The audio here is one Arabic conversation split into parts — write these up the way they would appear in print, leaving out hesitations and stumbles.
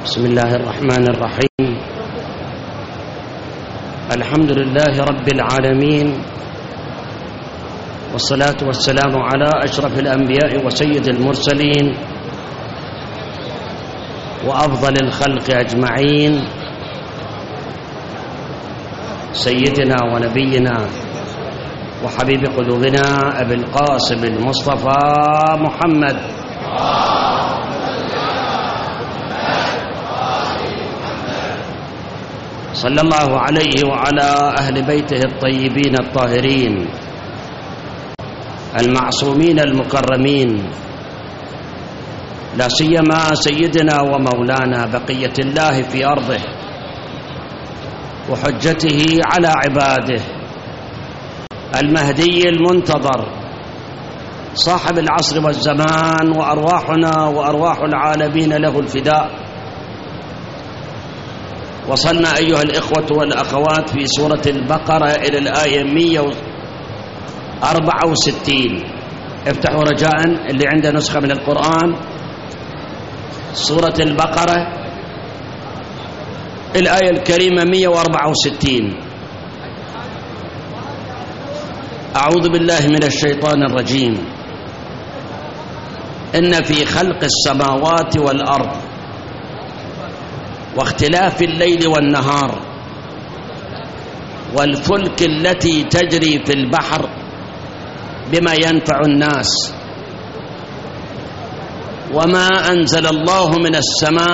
بسم الله الرحمن الرحيم. الحمد لله رب العالمين، والصلاة والسلام على أشرف الأنبياء وسيد المرسلين وأفضل الخلق أجمعين، سيدنا ونبينا وحبيب قلوبنا أبي القاسم المصطفى محمد صلى الله عليه وعلى أهل بيته الطيبين الطاهرين المعصومين المكرمين، لا سيما سيدنا ومولانا بقية الله في أرضه وحجته على عباده، المهدي المنتظر صاحب العصر والزمان، وأرواحنا وأرواح العالمين له الفداء. وصلنا أيها الإخوة والأخوات في سورة البقرة إلى الآية 164. افتحوا رجاء اللي عنده نسخة من القرآن، سورة البقرة الآية الكريمة 164. أعوذ بالله من الشيطان الرجيم. إن في خلق السماوات والأرض واختلاف الليل والنهار والفلك التي تجري في البحر بما ينفع الناس وما أنزل الله من السماء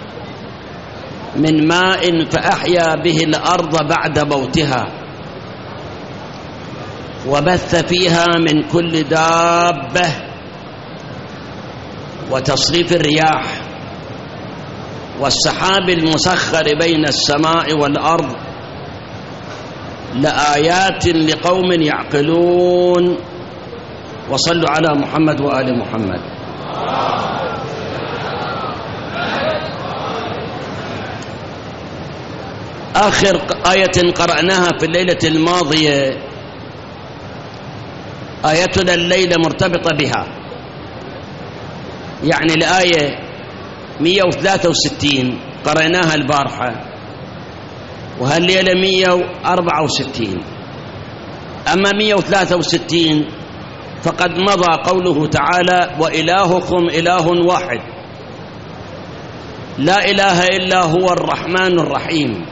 من ماء فأحيا به الأرض بعد موتها وبث فيها من كل دابة وتصريف الرياح والسحاب المسخر بين السماء والأرض لآيات لقوم يعقلون. وصلوا على محمد وآل محمد. آخر آية قرأناها في الليلة الماضية آيتنا الليلة مرتبطة بها، يعني الآية 163 قرأناها البارحة، وهالليلة 164. أما 163 فقد مضى قوله تعالى: وإلهكم إله واحد لا إله إلا هو الرحمن الرحيم.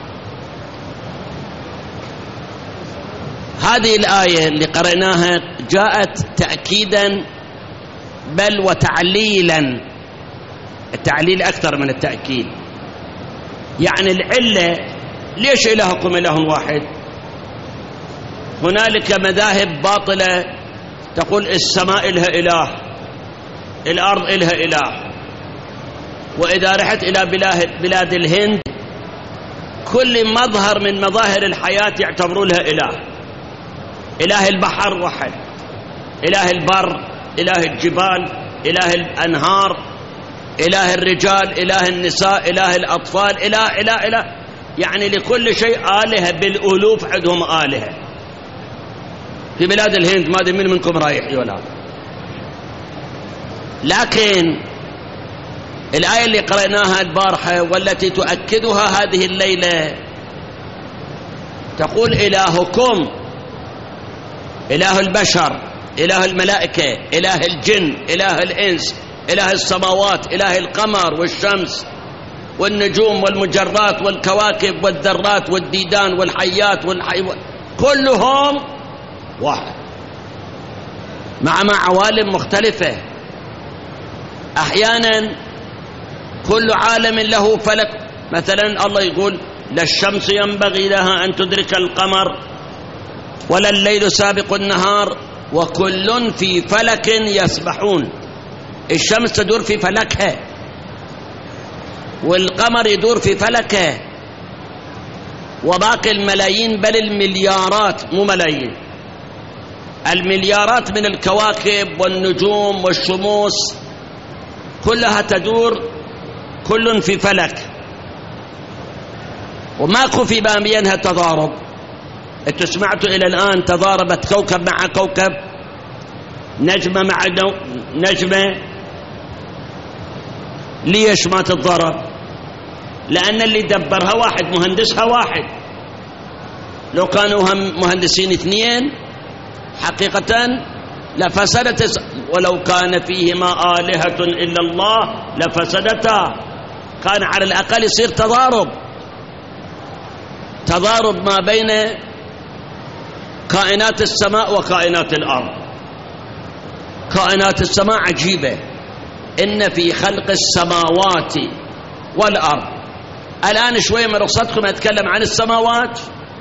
هذه الآية اللي قرأناها جاءت تأكيدا بل وتعليلا، التعليل أكثر من التأكيد. يعني العلة ليش إلهكم إله واحد؟ هنالك مذاهب باطلة تقول السماء إلها إله، الأرض إلها إله، وإذا رحت إلى بلاد الهند كل مظهر من مظاهر الحياة يعتبروا لها إله. إله البحر واحد، إله البر، إله الجبال، إله الأنهار، إله الرجال، إله النساء، إله الأطفال، إله يعني لكل شيء آلهة بالألوف، عندهم آلهة. في بلاد الهند ما أدري من منكم رايح ولا، لكن الآية اللي قرأناها البارحة والتي تؤكدها هذه الليلة تقول: إلهكم، إله البشر، إله الملائكة، إله الجن، إله الإنس، إله السماوات، إله القمر والشمس والنجوم والمجرات والكواكب والذرات والديدان والحيات والحيوان، كلهم واحد مع عوالم مختلفة. أحيانا كل عالم له فلك، مثلا الله يقول: لا الشمس ينبغي لها أن تدرك القمر ولا الليل سابق النهار وكل في فلك يسبحون. الشمس تدور في فلكها والقمر يدور في فلكه، وباقي الملايين بل المليارات، مو ملايين، المليارات من الكواكب والنجوم والشموس كلها تدور كل في فلك، وماكو في بينها تضارب. انتوا سمعتوا الى الان تضاربت كوكب مع كوكب، نجمة مع نجمة؟ ليش ما تتضرب؟ لأن اللي دبرها واحد، مهندسها واحد. لو كانوا هم مهندسين اثنين حقيقة لفسدت، ولو كان فيهما آلهة إلا الله لفسدتا. كان على الأقل يصير تضارب ما بين كائنات السماء وكائنات الأرض. كائنات السماء عجيبة، إن في خلق السماوات والأرض. الآن شوية من رخصتكم أتكلم عن السماوات،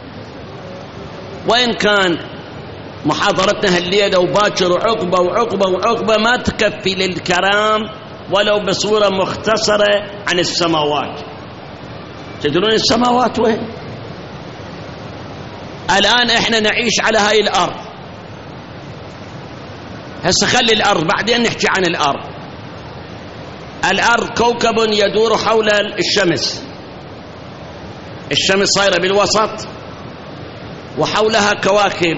وإن كان محاضرتنا هالليلة وباكر وعقبة ما تكفي للكلام ولو بصورة مختصرة عن السماوات. تدرون السماوات وين؟ الآن إحنا نعيش على هاي الأرض، هسه خلي الأرض بعدين نحكي عن الأرض. الأرض كوكب يدور حول الشمس. الشمس صايرة بالوسط وحولها كواكب.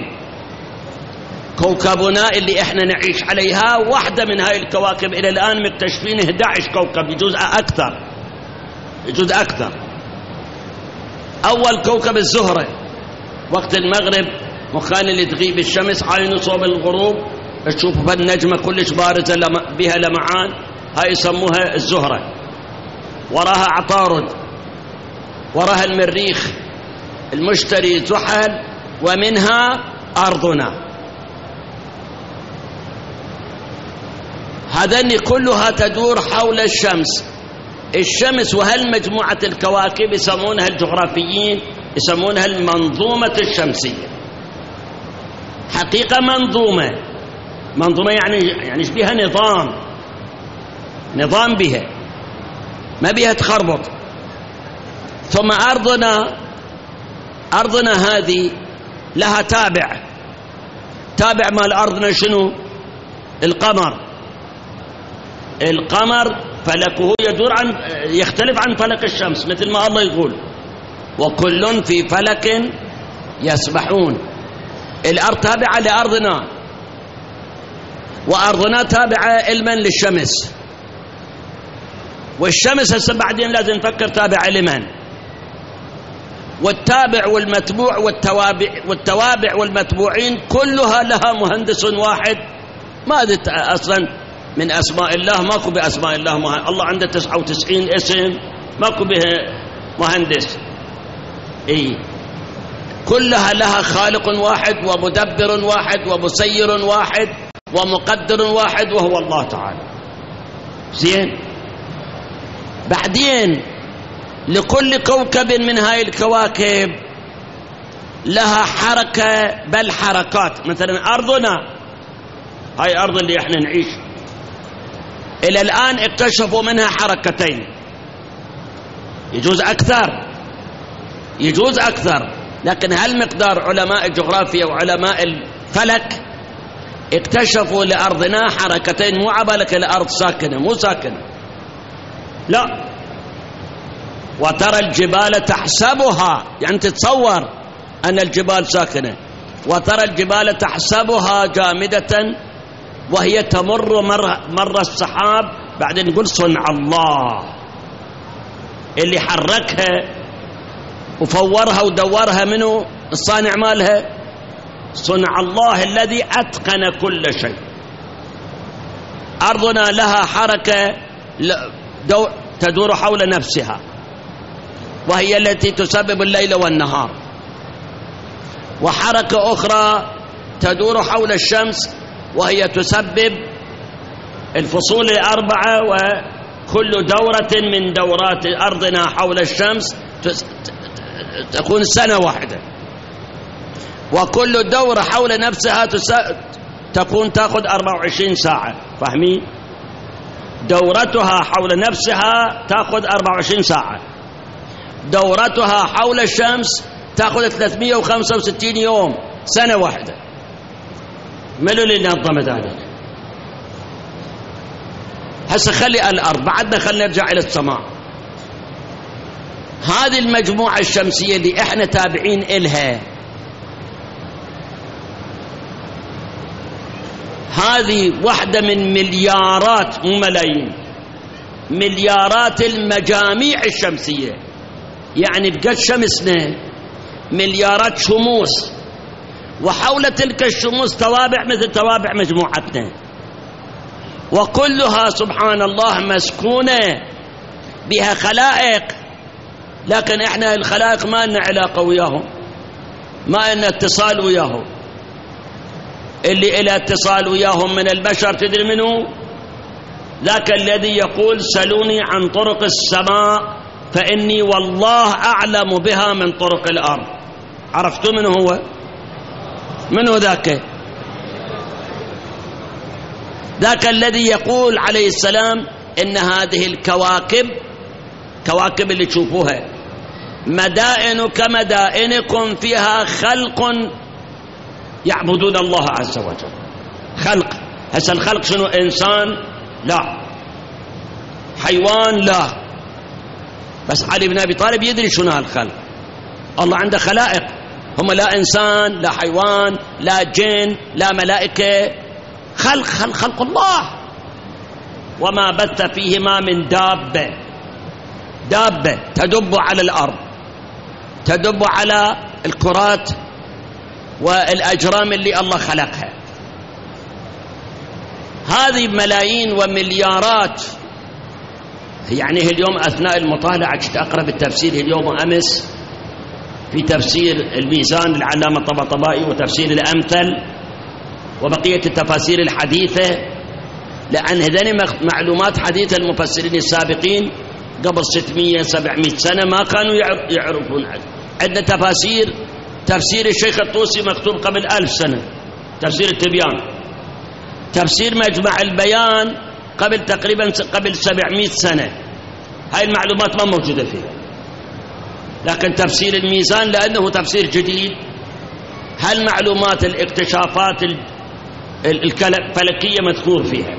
كوكبنا اللي احنا نعيش عليها واحدة من هاي الكواكب. إلى الآن مكتشفين 11 كوكب، يجوز أكثر. أول كوكب الزهرة، وقت المغرب مكان اللي تغيب الشمس عاينه صوب الغروب تشوف بالنجمة كلش بارزة بها لمعان، هاي يسموها الزهرة. وراها عطارد، وراها المريخ، المشتري، زحل، ومنها أرضنا. هذني كلها تدور حول الشمس. الشمس وهالمجموعة الكواكب يسمونها الجغرافيين يسمونها المنظومة الشمسية. حقيقة منظومة يعني بها نظام بها، ما بها تخربط. ثم أرضنا هذه لها تابع مال أرضنا شنو؟ القمر فلكه يختلف عن فلك الشمس، مثل ما الله يقول وكل في فلك يسبحون. الأرض تابعة لأرضنا، وأرضنا تابعة علما للشمس. والشمس هسه بعدين لازم نفكر تابعة لمن؟ والتابع والمتبوع والتوابع والمتبوعين كلها لها مهندس واحد. ما أصلا من أسماء الله ماكو بأسماء الله الله عنده 99 اسم ماكو به مهندس. كلها لها خالق واحد ومدبر واحد ومسير واحد ومقدر واحد وهو الله تعالى. زين، بعدين لكل كوكب من هاي الكواكب لها حركة، بل حركات. مثلا أرضنا، هاي أرض اللي احنا نعيش، إلى الآن اكتشفوا منها حركتين. يجوز أكثر، لكن هل مقدار علماء الجغرافيا وعلماء الفلك اكتشفوا لأرضنا حركتين، مو عبالك الأرض ساكنة، مو ساكنة، لا. وترى الجبال تحسبها، يعني تتصور أن الجبال ساكنة، وترى الجبال تحسبها جامدة وهي تمر مر السحاب. بعدين نقول صنع الله اللي حركها وفورها ودورها، منه الصانع مالها؟ صنع الله الذي أتقن كل شيء. أرضنا لها حركة تدور حول نفسها، وهي التي تسبب الليل والنهار. وحركة أخرى تدور حول الشمس، وهي تسبب الفصول الأربعة. وكل دورة من دورات أرضنا حول الشمس تكون سنة واحدة، وكل دورة حول نفسها تأخذ 24 ساعة. فاهمين؟ دورتها حول نفسها تأخذ 24 ساعة، دورتها حول الشمس تأخذ 365 يوم، سنة واحدة. من اللي نظم ذلك؟ هسه خلي الأرض، بعدنا خلينا نرجع إلى السماء. هذه المجموعة الشمسية اللي احنا تابعين إلها، هذه واحدة من مليارات، مو ملايين، مليارات المجاميع الشمسية، يعني بقد شمسنا مليارات شموس، وحول تلك الشموس توابع مثل توابع مجموعتنا، وكلها سبحان الله مسكونة بها خلائق، لكن احنا الخلائق ما لنا علاقة وياهم، ما لنا اتصال وياهم. اللي إلى اتصال وياهم من البشر تدري منه؟ ذاك الذي يقول سلوني عن طرق السماء فإني والله أعلم بها من طرق الأرض. عرفتوا منه هو؟ منه ذاك الذي يقول عليه السلام إن هذه الكواكب، كواكب اللي تشوفوها، مدائن كمدائنكم فيها خلق يعبدون الله عز وجل. خلق، هسه الخلق شنو؟ إنسان؟ لا. حيوان؟ لا. بس علي بن أبي طالب يدري شنو هالخلق. الله عنده خلائق، هم لا إنسان لا حيوان لا جن لا ملائكة، خلق الله. وما بث فيهما من دابة تدب على الأرض، تدب على الكرات والأجرام اللي الله خلقها. هذه ملايين ومليارات. يعني اليوم أثناء المطالعة كنت أقرأ بالتفسير اليوم وأمس في تفسير الميزان للعلامة الطباطبائي وتفسير الأمثل وبقية التفاسير الحديثة، لأن هذين معلومات حديثة المفسرين السابقين قبل 600-700 سنة ما كانوا يعرفون. عندنا تفسير الشيخ الطوسي مكتوب قبل 1000 سنة، تفسير التبيان. تفسير مجمع البيان قبل 700 سنة. هاي المعلومات ما موجودة فيها. لكن تفسير الميزان لأنه تفسير جديد، هالمعلومات الاكتشافات الفلكية مذكور فيها.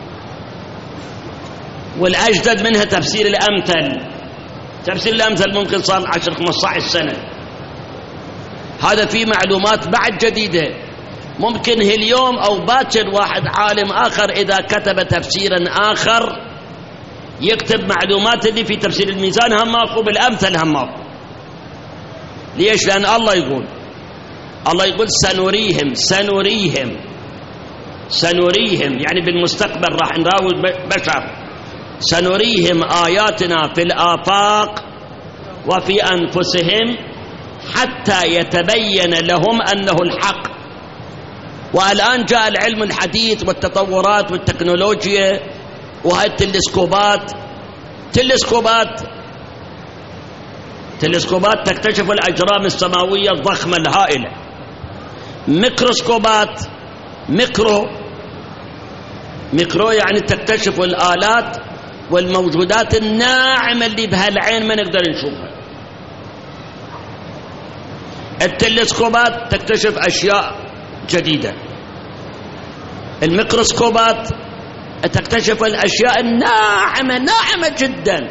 والأجدد منها تفسير الأمثل. تفسير الأمثل ممكن صار 10-15 سنة. هذا فيه معلومات بعد جديدة. ممكن اليوم أو باكر واحد عالم آخر إذا كتب تفسيرا آخر يكتب معلومات اللي في تفسير الميزان هم ماكو، بالأمثل هم ماكو. ليش؟ لأن الله يقول سنريهم يعني بالمستقبل راح نراوي البشر. سنريهم آياتنا في الآفاق وفي أنفسهم حتى يتبين لهم أنه الحق. والآن جاء العلم الحديث والتطورات والتكنولوجيا وهي تلسكوبات تكتشف الأجرام السماوية الضخمة الهائلة. ميكروسكوبات ميكرو يعني تكتشف الآلات والموجودات الناعمة اللي بهالعين ما نقدر نشوفها. التلسكوبات تكتشف أشياء جديدة. الميكروسكوبات تكتشف الأشياء ناعمة جدا.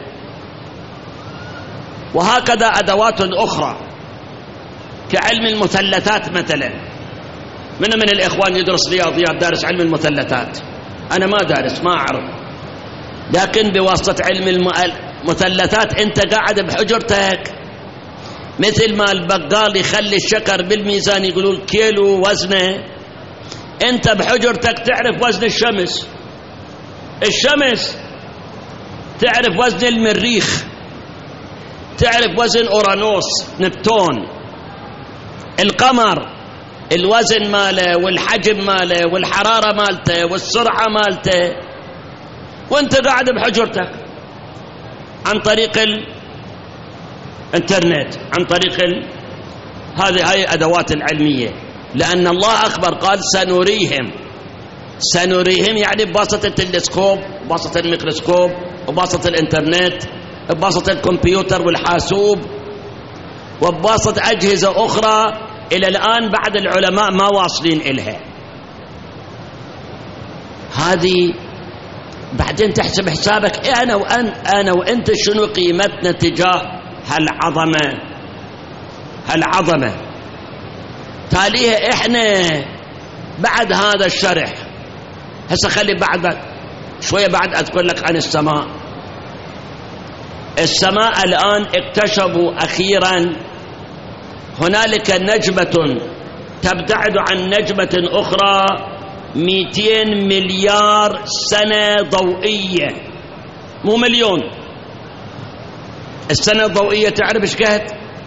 وهكذا أدوات أخرى كعلم المثلثات مثلا. من الإخوان يدرس رياضيات دارس علم المثلثات؟ أنا ما دارس، ما أعرف. لكن بواسطة علم المثلثات أنت قاعد بحجرتك مثل ما البقال يخلي الشكر بالميزان يقولون كيلو وزنه، أنت بحجرتك تعرف وزن الشمس، تعرف وزن المريخ، تعرف وزن أورانوس نبتون، القمر الوزن ماله والحجم ماله والحرارة مالته والسرعة مالته، وانت قاعد بحجرتك عن طريق الانترنت، عن طريق هاي أدوات العلمية. لأن الله أخبر قال سنريهم يعني بواسطة التلسكوب، بواسطة الميكروسكوب، وبواسطة الانترنت، بواسطة الكمبيوتر والحاسوب، وبواسطة أجهزة أخرى إلى الآن بعد العلماء ما واصلين إلها. هذه بعدين تحسب حسابك أنا وأنت شنو قيمتنا تجاه هالعظمة. تاليها إحنا بعد هذا الشرح هسه خلي بعد شوية بعد أذكر لك عن السماء. السماء الآن اكتشفوا أخيرا هنالك نجمة تبتعد عن نجمة أخرى 200 مليار سنة ضوئية، مو مليون. السنة الضوئية تعرف ايش قد؟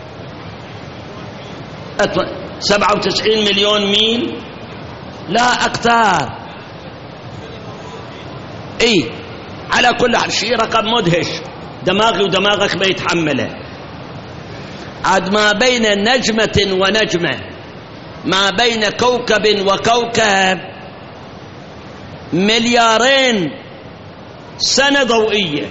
97 مليون ميل، لا أكثر. اي على كل حال شيء رقم مدهش، دماغي ودماغك ما يتحمله. عاد ما بين نجمة ونجمة، ما بين كوكب وكوكب 2,000,000,000 سنة ضوئية،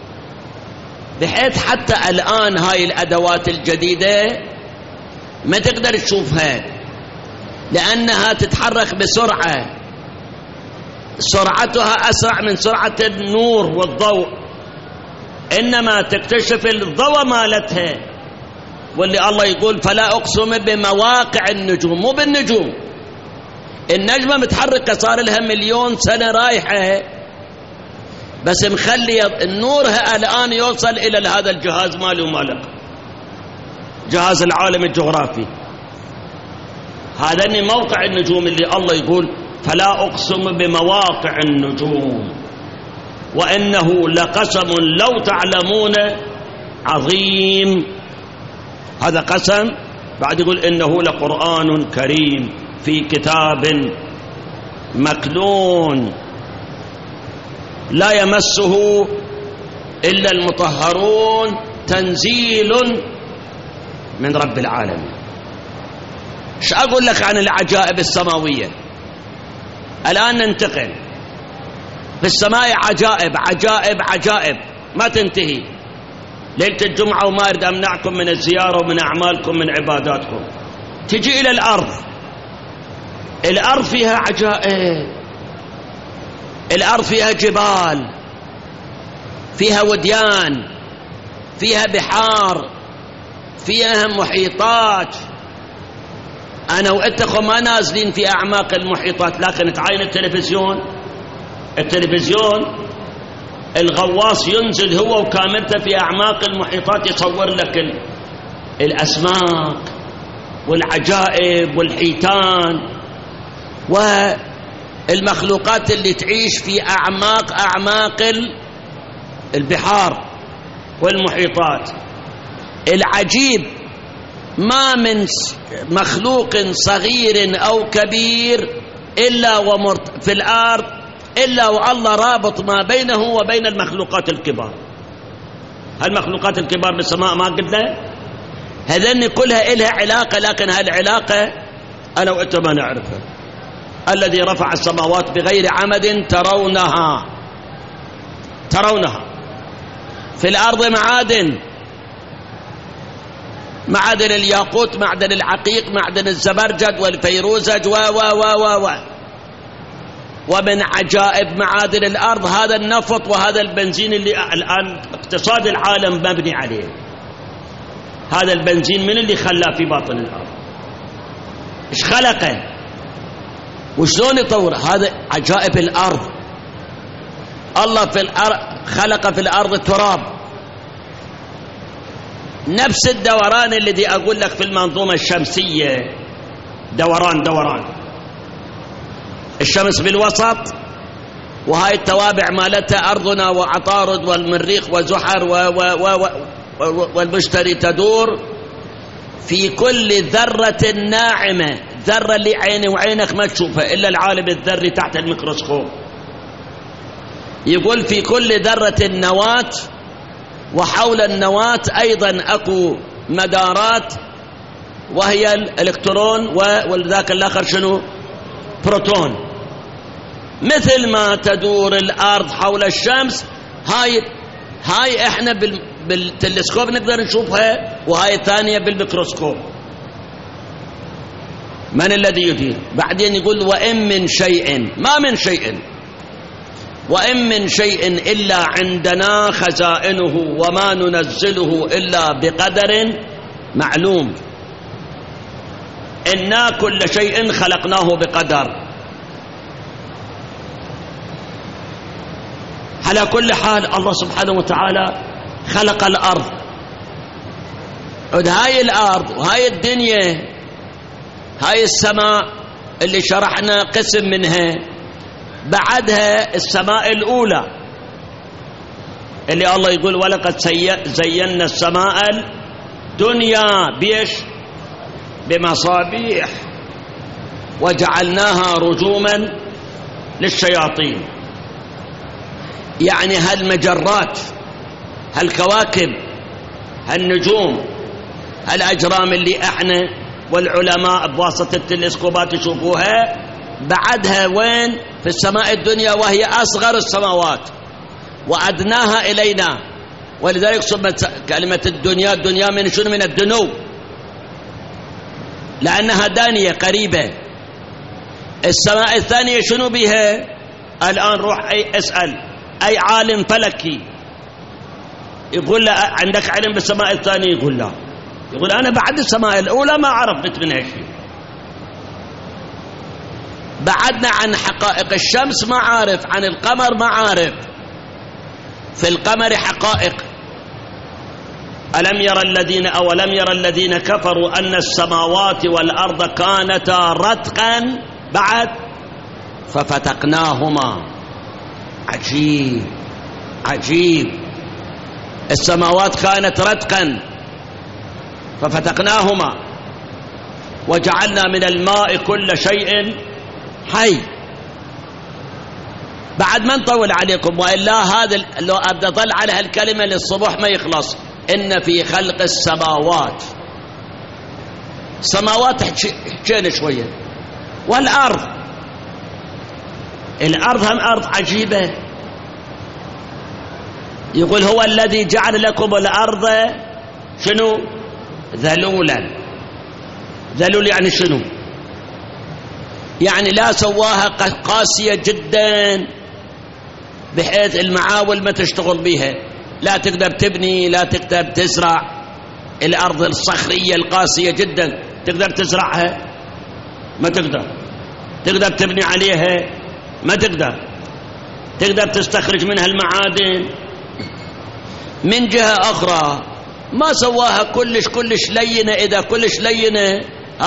بحيث حتى الآن هاي الأدوات الجديدة ما تقدر تشوفها لأنها تتحرك بسرعة، سرعتها أسرع من سرعة النور والضوء، إنما تكتشف الضوء مالتها. واللي الله يقول فلا أقسم بمواقع النجوم، مو بالنجوم. النجمة متحركة صار لها 1,000,000 سنة رايحة، بس مخلي نورها الآن يوصل إلى هذا الجهاز مالي ومالك، جهاز العالم الجغرافي. هذا موقع النجوم اللي الله يقول فلا أقسم بمواقع النجوم وإنه لقسم لو تعلمون عظيم. هذا قسم، بعد يقول إنه لقرآن كريم في كتاب مكنون لا يمسه إلا المطهرون تنزيل من رب العالمين. ايش أقول لك عن العجائب السماوية؟ الآن ننتقل في السماء عجائب عجائب عجائب ما تنتهي. ليلة الجمعة وما أريد أمنعكم من الزيارة ومن أعمالكم من عباداتكم، تجي إلى الأرض. الأرض فيها عجائب، الأرض فيها جبال، فيها وديان، فيها بحار، فيها محيطات. أنا وإنتكم ما نازلين في أعماق المحيطات، لكن تعاين التلفزيون الغواص ينزل هو وكاميرته في أعماق المحيطات، يصور لك الأسماك والعجائب والحيتان والمخلوقات اللي تعيش في أعماق البحار والمحيطات. العجيب ما من مخلوق صغير أو كبير إلا في الأرض إلا والله رابط ما بينه وبين المخلوقات الكبار. هالمخلوقات الكبار بالسماء ما قلنا هذين كلها إلها علاقة، لكن هالعلاقة أنا وأنتم ما نعرفها. الذي رفع السماوات بغير عمد ترونها. في الأرض معادن الياقوت، معدن العقيق، معدن الزبرجد والفيروزج ومن عجائب معادن الأرض هذا النفط وهذا البنزين اللي الآن اقتصاد العالم مبني عليه. هذا البنزين من اللي خلاه في باطن الأرض؟ ايش خلقه وشلون يطور؟ هذا عجائب الأرض. الله في الأرض خلق في الأرض التراب، نفس الدوران الذي أقول لك في المنظومة الشمسية، دوران الشمس بالوسط، وهاي التوابع مالتها أرضنا وعطارد والمريخ وزحر والمشتري تدور في كل ذرة ناعمة، ذرة اللي عيني وعينك ما تشوفها إلا العالم الذري تحت الميكروسكوب. يقول في كل ذرة نواة، وحول النواة أيضا أكو مدارات وهي الإلكترون والذاك الآخر شنو؟ بروتون. مثل ما تدور الأرض حول الشمس، هاي احنا بالتلسكوب نقدر نشوفها، وهاي الثانية بالميكروسكوب. من الذي يدير؟ بعدين يقول وإن من شيء، ما من شيء، وإن من شيء إلا عندنا خزائنه وما ننزله إلا بقدر معلوم. إنا كل شيء خلقناه بقدر. على كل حال الله سبحانه وتعالى خلق الأرض. هاي الأرض وهاي الدنيا، هاي السماء اللي شرحنا قسم منها، بعدها السماء الأولى اللي الله يقول ولقد زينا السماء الدنيا بيش بمصابيح وجعلناها رجوما للشياطين. يعني هالمجرات، هالكواكب، هالنجوم، هالأجرام اللي احنا والعلماء بواسطة التلسكوبات يشوفوها، بعدها وين؟ في السماء الدنيا، وهي أصغر السماوات وأدناها إلينا. ولذلك سمت كلمة الدنيا الدنيا من شنو؟ من الدنو، لأنها دانية قريبة. السماء الثانية شنو بها؟ الآن روح اسأل أي عالم فلكي يقول له عندك علم بالسماء الثانية؟ يقول لا، يقول أنا بعد السماء الأولى ما عرفت منها شيء. بعدنا عن حقائق الشمس ما عارف، عن القمر ما عارف. في القمر حقائق. أولم يرى الذين كفروا أن السماوات والأرض كانتا رتقا بعد ففتقناهما. عجيب عجيب، السماوات كانت رتقا ففتقناهما وجعلنا من الماء كل شيء حي. بعد ما نطول عليكم، وإلا هذا لو أبدأ ضل على هالكلمة للصبح ما يخلص. إن في خلق السماوات، سماوات حكينا شوية، والأرض، الأرض هم أرض عجيبة. يقول هو الذي جعل لكم الأرض شنو؟ ذلولا. ذلول يعني شنو؟ يعني لا سواها قاسية جدا بحيث المعاول ما تشتغل بها، لا تقدر تبني، لا تقدر تزرع. الأرض الصخرية القاسية جدا تقدر تزرعها؟ ما تقدر. تقدر تبني عليها؟ ما تقدر. تقدر تستخرج منها المعادن؟ من جهة أخرى ما سواها كلش لينة. إذا كلش لينة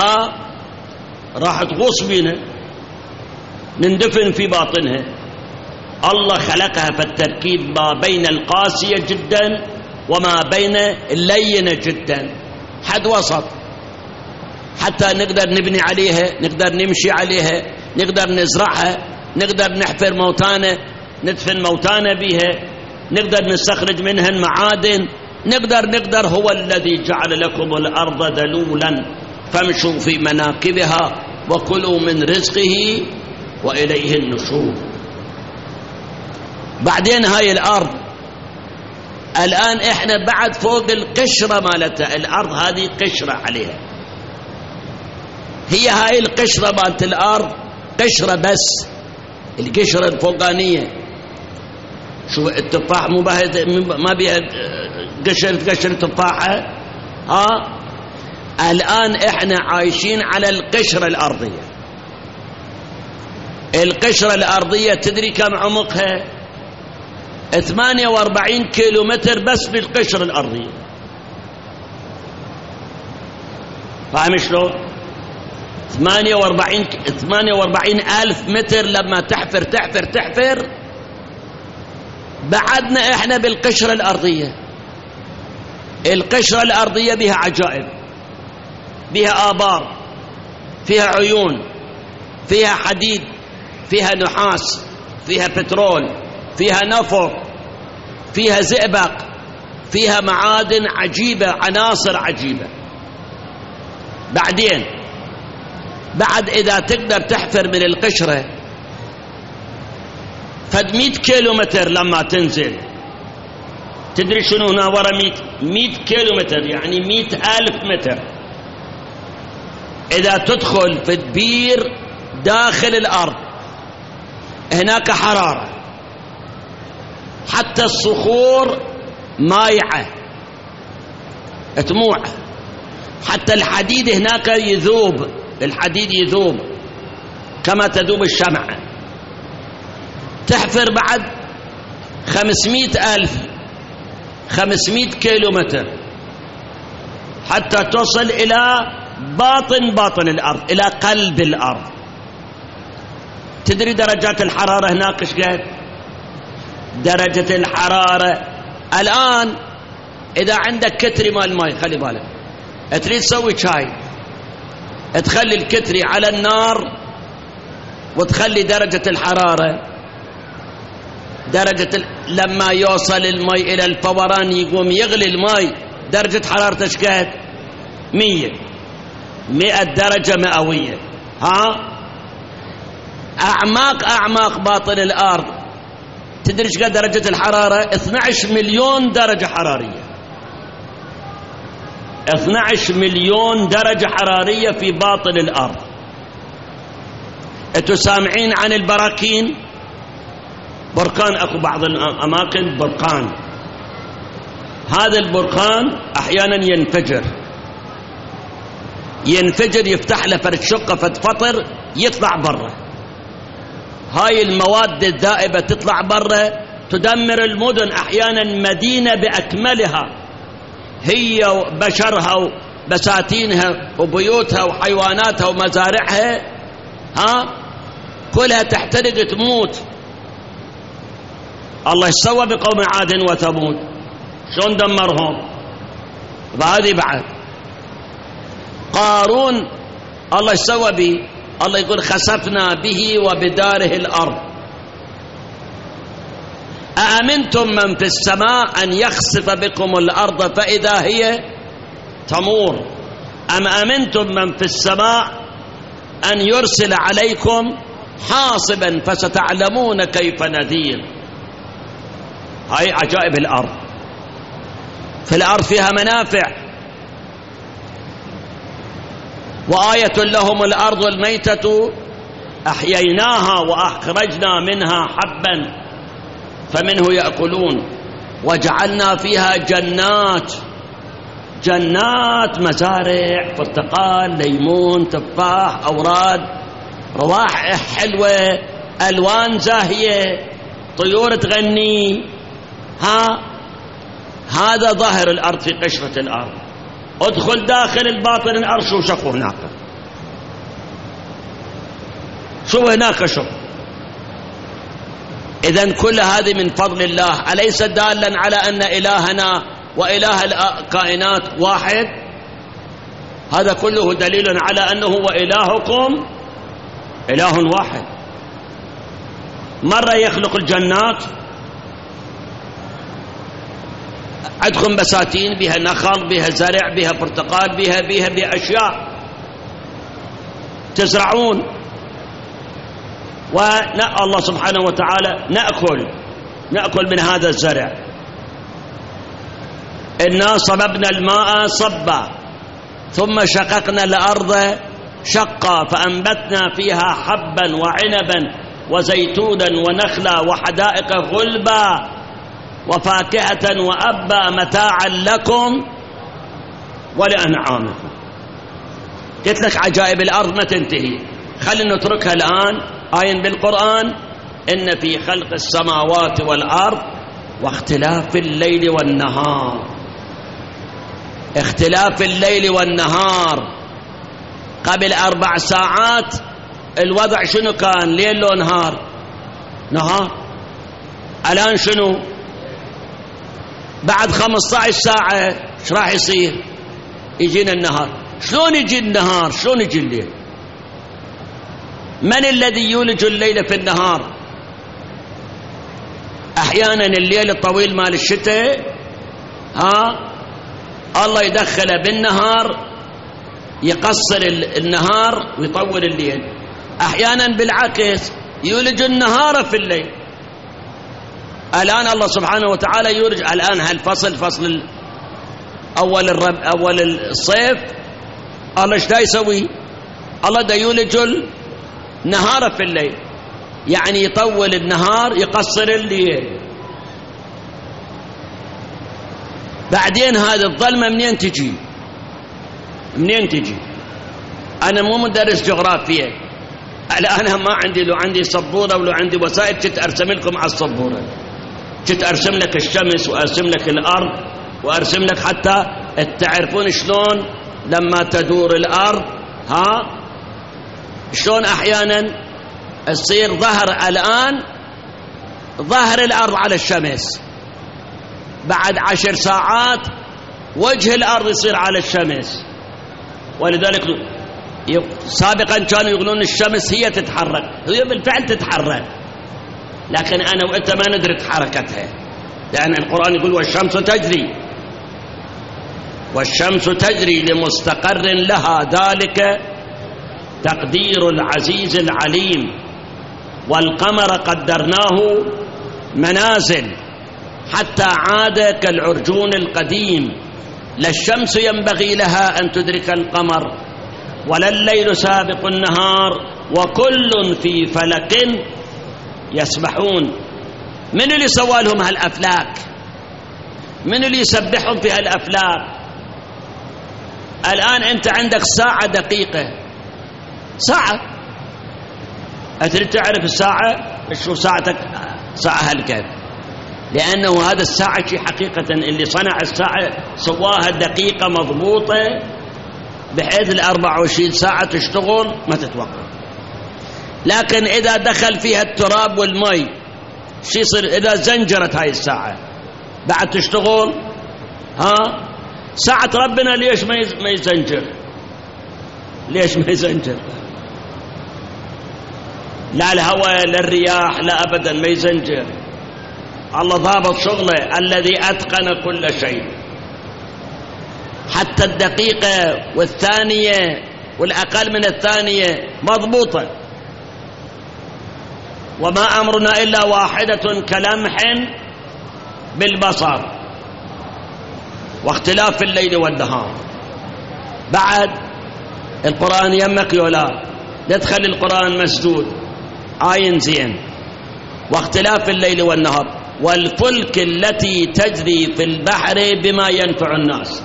راح تغوص بينا، نندفن في باطنها. الله خلقها في التركيب ما بين القاسية جدا وما بين اللينة جدا، حد وسط، حتى نقدر نبني عليها، نقدر نمشي عليها، نقدر نزرعها، نقدر نحفر موتانا، ندفن موتانا بها، نقدر نستخرج منها المعادن، نقدر. هو الذي جعل لكم الأرض ذلولا فامشوا في مناكبها وكلوا من رزقه وإليه النشور. بعدين هاي الأرض الآن إحنا بعد فوق القشرة مالتها. الأرض هذه قشرة عليها، هي هاي القشرة مالت الأرض قشرة بس، القشرة الفوقانية. شو التفاح ما بيها قشر تفاحة. الآن إحنا عايشين على القشرة الأرضية. القشرة الأرضية تدري كم عمقها؟ 48 كيلومتر بس بالقشرة الأرضية. فاهم شلون؟ 48 ألف متر. لما تحفر بعدنا إحنا بالقشرة الأرضية. القشرة الأرضية بها عجائب، بها آبار، فيها عيون، فيها حديد، فيها نحاس، فيها بترول، فيها نفط، فيها زئبق، فيها معادن عجيبة، عناصر عجيبة. بعدين بعد إذا تقدر تحفر من القشرة فد 100 كيلومتر لما تنزل، تدري شنو هنا ورا 100 كيلومتر يعني 100,000 متر. إذا تدخل في البير داخل الأرض هناك حرارة، حتى الصخور مايعة تموع، حتى الحديد هناك يذوب، الحديد يذوب كما تذوب الشمعة. تحفر بعد 500,000 500 كيلومتر حتى تصل إلى باطن الأرض، إلى قلب الأرض. تدري درجات الحرارة هناك ايش قد؟ درجة الحرارة الآن إذا عندك كتري مال ماء، خلي بالك، تريد تسوي شاي، تخلي الكتري على النار وتخلي درجة الحرارة لما يوصل الماء إلى الفوران يقوم يغلي الماء، درجة حرارته ايش قد؟ 100 درجة مئوية. أعماق باطن الأرض تدري ايش قد درجة الحرارة؟ 12 مليون درجة حرارية. 12 مليون درجة حرارية في باطن الأرض. انتوا سامعين عن البراكين؟ بركان، اكو بعض الأماكن بركان، هذا البركان أحيانا ينفجر يفتح له فرد شقة فرد فطر يطلع برا. هاي المواد الذائبة تطلع برا تدمر المدن، أحيانا مدينة بأكملها، هي وبشرها وبساتينها وبيوتها وحيواناتها ومزارعها كلها تحترق تموت. الله يسوى بقوم عاد وثمود، شلون دمرهم. وهذه بعد قارون الله يسوى به، الله يقول خسفنا به وبداره الأرض. أأمنتم من في السماء أن يخسف بكم الأرض فإذا هي تمور، أم أمنتم من في السماء أن يرسل عليكم حاصبا فستعلمون كيف نذير. هاي عجائب الأرض. في الأرض فيها منافع. وآية لهم الأرض الميتة أحييناها وأخرجنا منها حبا فمنه يأكلون وجعلنا فيها جنات مزارع، برتقال، ليمون، تفاح، أوراد، روائح حلوة، ألوان زاهية، طيور تغني. هذا ظاهر الأرض في قشرة الأرض. ادخل داخل الباطن الأرض شوفوا هناك، شو هناك شوف. إذن كل هذه من فضل الله، أليس دالا على أن إلهنا وإله الكائنات واحد؟ هذا كله دليل على أنه وإلهكم إله واحد. مرة يخلق الجنات، عندكم بساتين بها نخل، بها زرع، بها برتقال، بها بأشياء تزرعون، الله سبحانه وتعالى نأكل من هذا الزرع. إنا صببنا الماء صبا ثم شققنا الأرض شقا فأنبتنا فيها حبا وعنبا وزيتونا ونخلا وحدائق غلبا وفاكهة وأبا متاعا لكم ولأنعامكم. قلت لك عجائب الأرض ما تنتهي، خلينا نتركها الآن. آية بالقرآن: إن في خلق السماوات والأرض واختلاف الليل والنهار. اختلاف الليل والنهار، قبل 4 ساعات الوضع شنو كان؟ ليل ونهار، نهار. الآن شنو؟ بعد 15 ساعة ايش راح يصير؟ يجينا النهار. شلون يجي النهار؟ شلون يجي الليل؟ من الذي يولج الليل في النهار؟ احيانا الليل الطويل مال الشتاء الله يدخله بالنهار، يقصر النهار ويطول الليل. احيانا بالعكس يولج النهار في الليل. الآن الله سبحانه وتعالى يولج الآن هالفصل، فصل أول الصيف، الله ايش دا يسوي؟ الله دا يولج النهار في الليل، يعني يطول النهار يقصر الليل. بعدين هذه الظلمة منين تجي؟ أنا مو مدرس جغرافيا الآن، ما عندي، لو عندي سبورة ولو عندي وسائل كنت أرسم لكم على السبورة. جيت أرسم لك الشمس وأرسم لك الأرض وأرسم لك حتى تعرفون شلون لما تدور الأرض شلون أحيانا يصير الآن ظهر الأرض على الشمس، بعد 10 ساعات وجه الأرض يصير على الشمس. ولذلك سابقا كانوا يقولون الشمس هي تتحرك، هي بالفعل تتحرك، لكن أنا وأنت ما ندرك حركتها، لأن القرآن يقول والشمس تجري لمستقر لها، ذلك تقدير العزيز العليم. والقمر قدرناه منازل حتى عاد كالعرجون القديم، لا الشمس ينبغي لها أن تدرك القمر ولا الليل سابق النهار وكل في فلك يسبحون. من اللي سوى لهم هالأفلاك؟ من اللي يسبحهم في هالأفلاك؟ الآن أنت عندك ساعة دقيقة، ساعة أتريد تعرف الساعة؟ شو ساعتك؟ ساعة هالكيف، لأنه هذا الساعة شيء حقيقة اللي صنع الساعة سواها دقيقة مضبوطة بحيث 24 ساعة تشتغل ما تتوقف. لكن إذا دخل فيها التراب والمي شو يصير؟ إذا زنجرت هاي الساعة بعد تشتغل؟ ساعة ربنا ليش ما يزنجر؟ ليش ما يزنجر؟ لا الهواء لا الرياح لا أبدا ما يزنجر. الله ضابط شغله، الذي أتقن كل شيء، حتى الدقيقة والثانية والأقل من الثانية مضبوطة. وما أمرنا إلا واحدة كلمح بالبصر واختلاف الليل والنهار. بعد القرآن يمك يولا ندخل القرآن مسدود عاين زين. واختلاف الليل والنهار والفلك التي تجري في البحر بما ينفع الناس.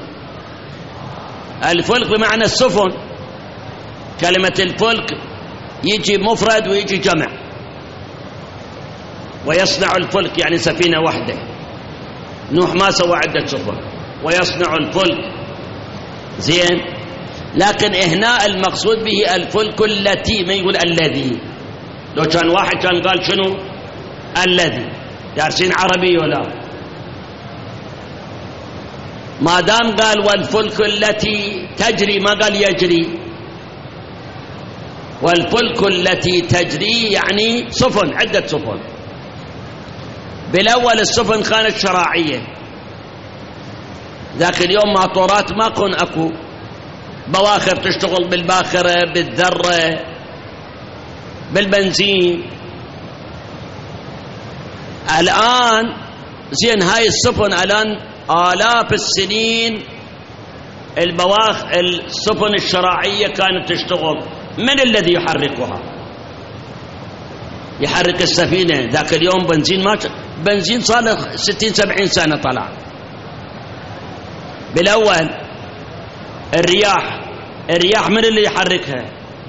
الفلك بمعنى السفن، كلمة الفلك يجي مفرد ويجي جمع. ويصنع الفلك يعني سفينة واحدة، نوح ما سوى عدة سفن، ويصنع الفلك زين. لكن هنا المقصود به الفلك التي، ما يقول الذي. لو كان واحد كان قال شنو الذي، دارسين عربي ولا؟ ما دام قال والفلك التي تجري ما قال يجري. والفلك التي تجري يعني سفن، عدة سفن. بالأول السفن كانت شراعية، ذاك اليوم ماطورات ما كون أكو، بواخر تشتغل بالباخرة بالذرة بالبنزين. الآن زين هاي السفن الآن آلاف السنين السفن الشراعية كانت تشتغل. من الذي يحركها؟ يحرك السفينة. ذاك اليوم بنزين صار له 60-70 سنة طلع. بالأول الرياح من اللي يحركها؟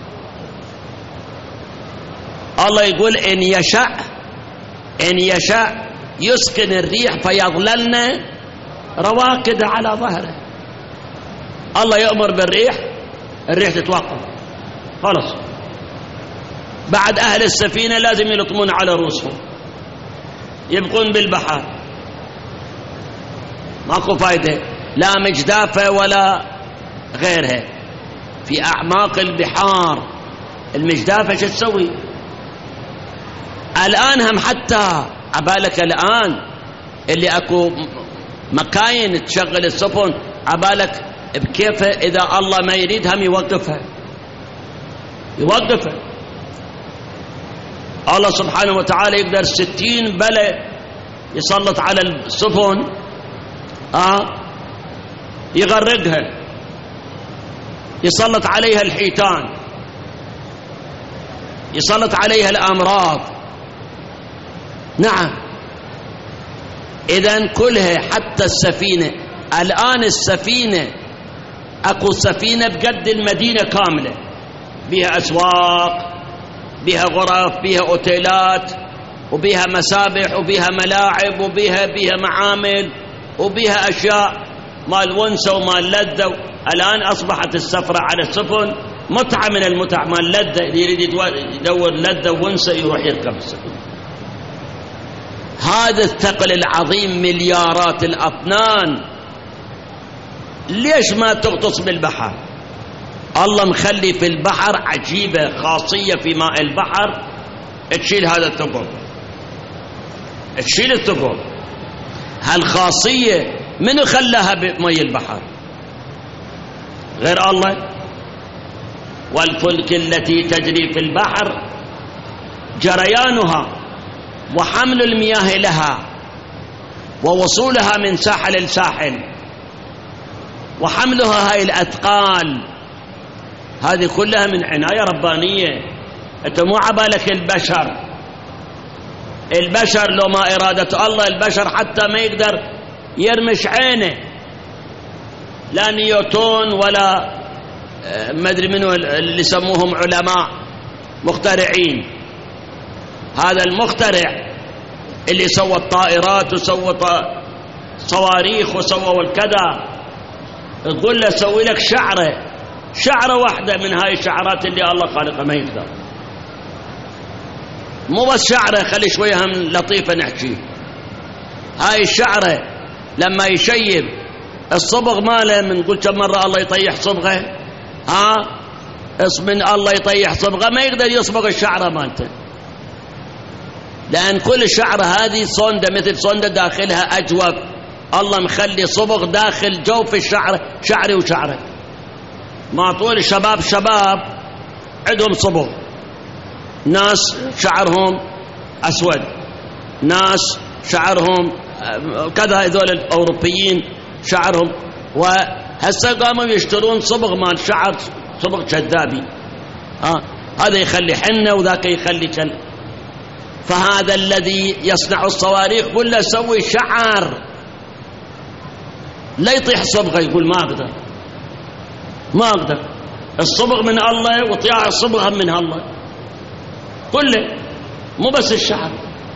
الله يقول إن يشاء يسكن الريح فيظللن رواكد على ظهره. الله يأمر بالريح، الريح تتوقف خلص. بعد أهل السفينة لازم يلطمون على رؤوسهم، يبقون بالبحر، ماكو فايدة، لا مجدافة ولا غيرها. في أعماق البحار المجدافة شو تسوي؟ الآن هم حتى عبالك الآن اللي أكو مكاين تشغل السفن، عبالك بكيف إذا الله ما يريد هم يوقفها. الله سبحانه وتعالى يقدر 60 بلد يسلط على السفن يغرقها، يسلط عليها الحيتان، يسلط عليها الأمراض. نعم، إذن كلها حتى السفينة. الآن السفينة أكو سفينة بقد المدينة كاملة، بها أسواق، بها غرف، بها أوتيلات، وبيها مسابح وبيها ملاعب وبيها معامل وبيها أشياء مال ونسة ومال لذة. الآن أصبحت السفرة على السفن متعة من المتع، مال لذة، يريد يدور لذة ونسة يروح يركب السفن. هذا الثقل العظيم مليارات الأطنان، ليش ما تغطس بالبحر؟ الله مخلي في البحر عجيبة خاصية في ماء البحر تشيل هذا الثقل، تشيل الثقل. هالخاصية من خلاها بمي البحر غير الله؟ والفلك التي تجري في البحر جريانها وحمل المياه لها ووصولها من ساحل لساحل وحملها هاي الأثقال، هذه كلها من عناية ربانية. أنت مو عبالك البشر لو ما إرادة الله البشر حتى ما يقدر يرمش عينه، لا نيوتون ولا ما أدري منو اللي سموهم علماء مخترعين. هذا المخترع اللي سوى الطائرات وسوى صواريخ وسوى الكذا، تقول له سوي لك شعرة واحدة من هاي الشعرات اللي الله خالقها ما يقدر. مو بس شعرة، خلي شوية هم لطيفة نحكي. هاي الشعرة لما يشيب الصبغ ماله، من قلت كم مرة الله يطيح صبغه، من الله يطيح صبغه ما يقدر يصبغ الشعرة مالته، لأن كل الشعرة هذه صندة مثل صندة داخلها أجوف، الله مخلي صبغ داخل جوف الشعرة، شعري وشعرك. ما طول الشباب عندهم صبغ، ناس شعرهم أسود، ناس شعرهم كذا، هذول الأوروبيين شعرهم، وهسه قاموا يشترون صبغ مال شعر، صبغ كذابي، هذا يخلي حنة وذاك يخلي كل. فهذا الذي يصنع الصواريخ قل له سوي شعر لا يطيح صبغه، يقول ما أقدر الصبغ من الله وطياع الصبغ من الله كله، مو بس الشعر.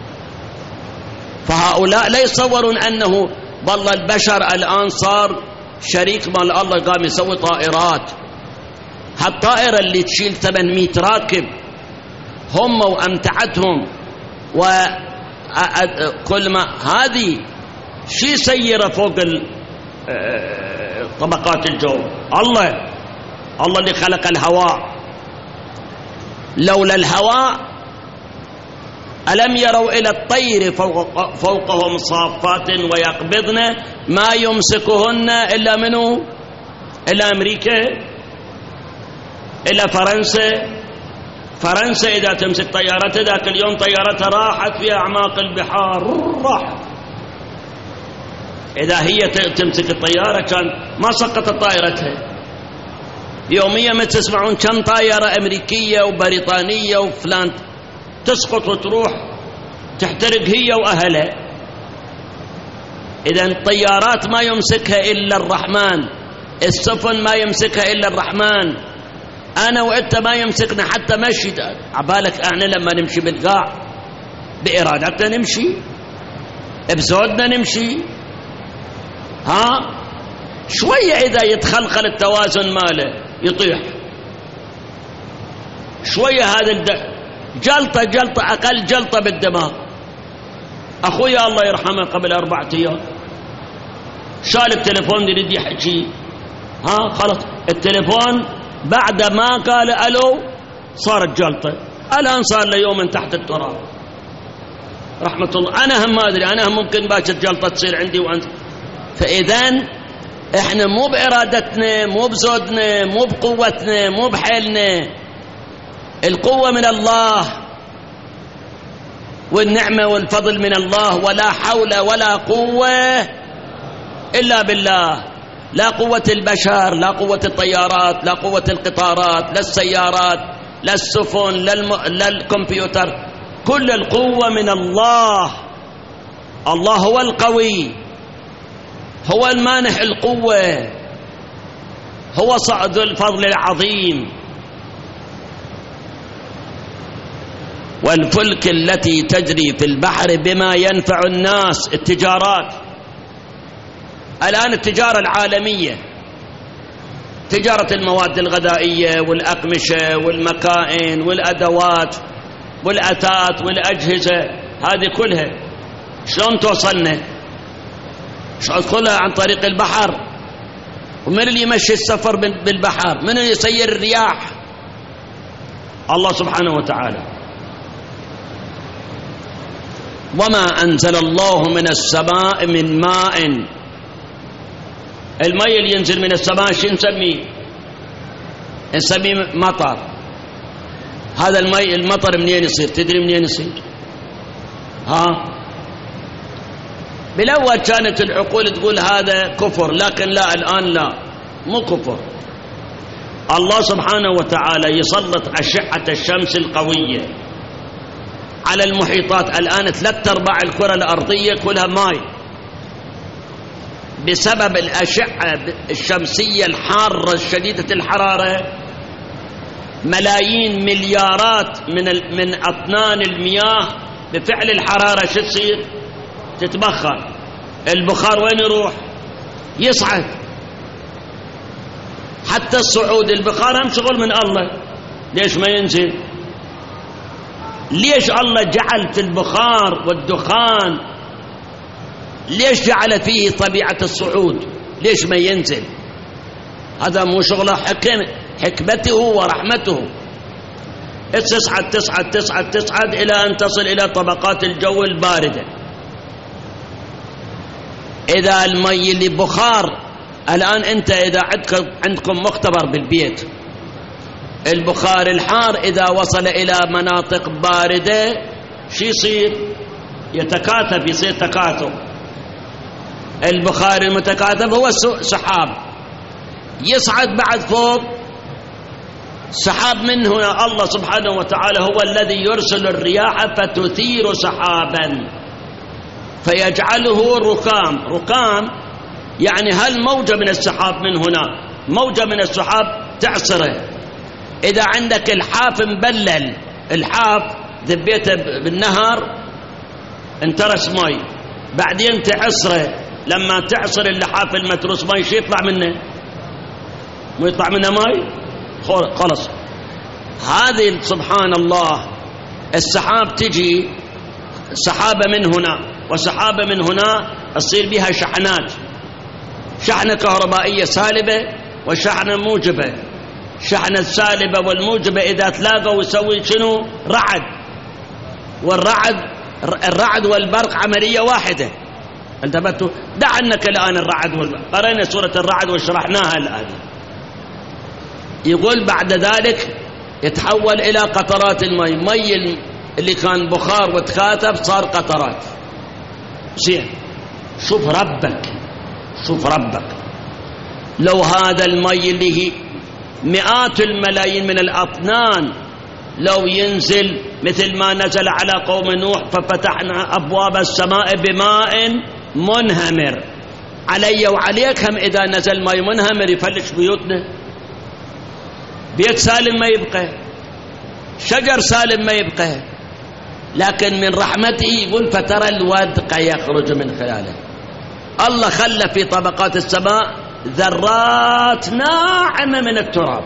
فهؤلاء لا يتصورون أنه والله البشر الآن صار شريك مال الله، قام يسوي طائرات. هالطائرة اللي تشيل 800 راكب هم وأمتعتهم وكل ما هذه شي سيرة فوق طبقات الجو. الله اللي خلق الهواء، لولا الهواء ألم يروا إلى الطير فوقهم صافات ويقبضن ما يمسكهن إلا منه؟ إلا أمريكا، إلا فرنسا إذا تمسك طيارتها ذاك اليوم طيارتها راحت في أعماق البحار، راحت. إذا هي تمسك الطيارة كان ما سقطت طائرتها. يوميا ما تسمعون كم طائرة أمريكية وبريطانية وفلان تسقط وتروح تحترق هي وأهلها. إذن الطيارات ما يمسكها إلا الرحمن، السفن ما يمسكها إلا الرحمن، أنا وأنت ما يمسكنا حتى مشي. عبالك احنا لما نمشي بالقاع بإرادتنا نمشي، بزودنا نمشي، شوية إذا يتخلخل التوازن ماله يطيح شوية. هذا جلطة أقل جلطة بالدماغ. أخويا الله يرحمه قبل 4 أيام شال التليفون يريد يحكي، خلص التليفون بعد ما قال ألو صارت جلطة. الآن صار له يوم تحت التراب رحمة الله. أنا هم ما أدري، أنا هم ممكن باكر جلطة تصير عندي وأنت. فإذن إحنا مو بإرادتنا، مو بزودنا، مو بقوتنا، مو بحيلنا، القوة من الله والنعمة والفضل من الله، ولا حول ولا قوة إلا بالله. لا قوة البشر، لا قوة الطيارات، لا قوة القطارات، لا السيارات، لا السفن، لا الكمبيوتر، كل القوة من الله. الله هو القوي، هو المانح القوة، هو صعد الفضل العظيم. والفلك التي تجري في البحر بما ينفع الناس. التجارات الآن، التجارة العالمية، تجارة المواد الغذائية والأقمشة والمكائن والأدوات والأثاث والأجهزة، هذه كلها شلون توصلنا؟ شلون تدخلها؟ عن طريق البحر. ومن اللي يمشي السفر بالبحر؟ من اللي يسير الرياح؟ الله سبحانه وتعالى. وما أنزل الله من السماء من ماء. الماء اللي ينزل من السماء شو نسميه؟ نسميه مطر. هذا الماء المطر منين يصير؟ تدري منين يصير؟ بالأول كانت العقول تقول هذا كفر، لكن لا، الآن لا، مو كفر. الله سبحانه وتعالى يسلط أشعة الشمس القوية على المحيطات. الآن 3/4 الكرة الأرضية كلها ماء بسبب الأشعة الشمسية الحارة الشديدة الحرارة. ملايين مليارات من أطنان المياه بفعل الحرارة شو تصير؟ تتبخر. البخار وين يروح؟ يصعد. حتى الصعود البخار هم شغل من الله. ليش ما ينزل؟ ليش الله جعل في البخار والدخان، ليش جعل فيه طبيعة الصعود؟ ليش ما ينزل؟ هذا مو شغله حكمته ورحمته. تصعد تصعد تصعد تصعد إلى أن تصل إلى طبقات الجو الباردة. إذا المي اللي بخار، الآن أنت إذا عندكم مختبر بالبيت، البخار الحار إذا وصل إلى مناطق باردة شو يصير؟ يتكاثف، يصير تكاثف. البخار المتكاثف هو سحاب، يصعد بعد فوق سحاب. من هنا الله سبحانه وتعالى هو الذي يرسل الرياح فتثير سحابا فيجعله ركام. ركام يعني هالموجة من السحاب من هنا، موجة من السحاب تعصره. إذا عندك الحاف مبلل، الحاف ذبيته بالنهر انترس مي، بعدين تعصره. لما تعصر اللحاف المتروس مي شو يطلع منه؟ مو يطلع منه مي، خلص. هذه سبحان الله السحاب تجي سحابة من هنا وسحابة من هنا، تصير بها شحنات، شحنة كهربائية سالبة وشحنة موجبة. الشحنة السالبة والموجبة إذا تلاقوا يسوي شنو؟ رعد. الرعد والبرق عملية واحدة. انتبهتوا؟ دع عنك الآن الرعد والبرق، قرأنا سورة الرعد وشرحناها الآن. يقول بعد ذلك يتحول إلى قطرات المي. مي اللي كان بخار وتكاثف صار قطرات. زين، شوف ربك، شوف ربك. لو هذا المي اللي هي مئات الملايين من الأطنان لو ينزل مثل ما نزل على قوم نوح ففتحنا أبواب السماء بماء منهمر، علي وعليك هم إذا نزل ماء منهمر يفلش بيوتنا. بيت سالم ما يبقى، شجر سالم ما يبقى، لكن من رحمته يقول فترى الودق يخرج من خلاله. الله خلى في طبقات السماء ذرات ناعمة من التراب،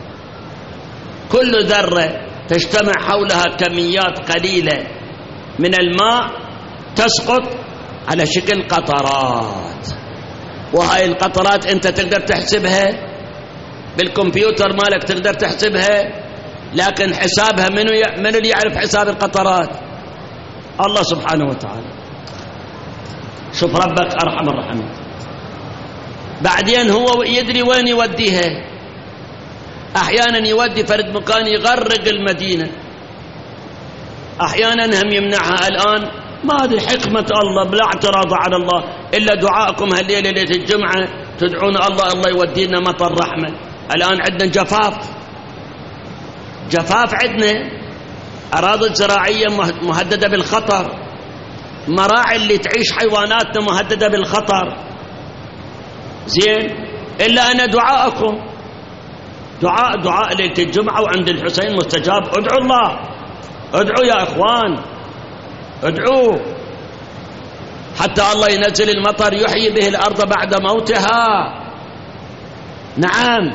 كل ذرة تجتمع حولها كميات قليلة من الماء تسقط على شكل قطرات. وهاي القطرات انت تقدر تحسبها بالكمبيوتر مالك، تقدر تحسبها، لكن حسابها من اللي يعرف حساب القطرات؟ الله سبحانه وتعالى. شوف ربك أرحم الراحمين. بعدين هو يدري وين يوديها. أحيانا يودي فرد مكان يغرق المدينة، أحيانا هم يمنعها. الآن ما أدري حكمة الله، بلا اعتراض على الله، إلا دعائكم هالليلة ليلة الجمعة تدعون الله يودينا مطر رحمة. الآن عندنا جفاف عندنا، أراضي زراعية مهددة بالخطر، مراعي اللي تعيش حيواناتنا مهددة بالخطر. زين، إلا أنا دعاء ليلة الجمعة وعند الحسين مستجاب. ادعوا الله ادعوا يا إخوان، ادعوا حتى الله ينزل المطر يحيي به الأرض بعد موتها. نعم.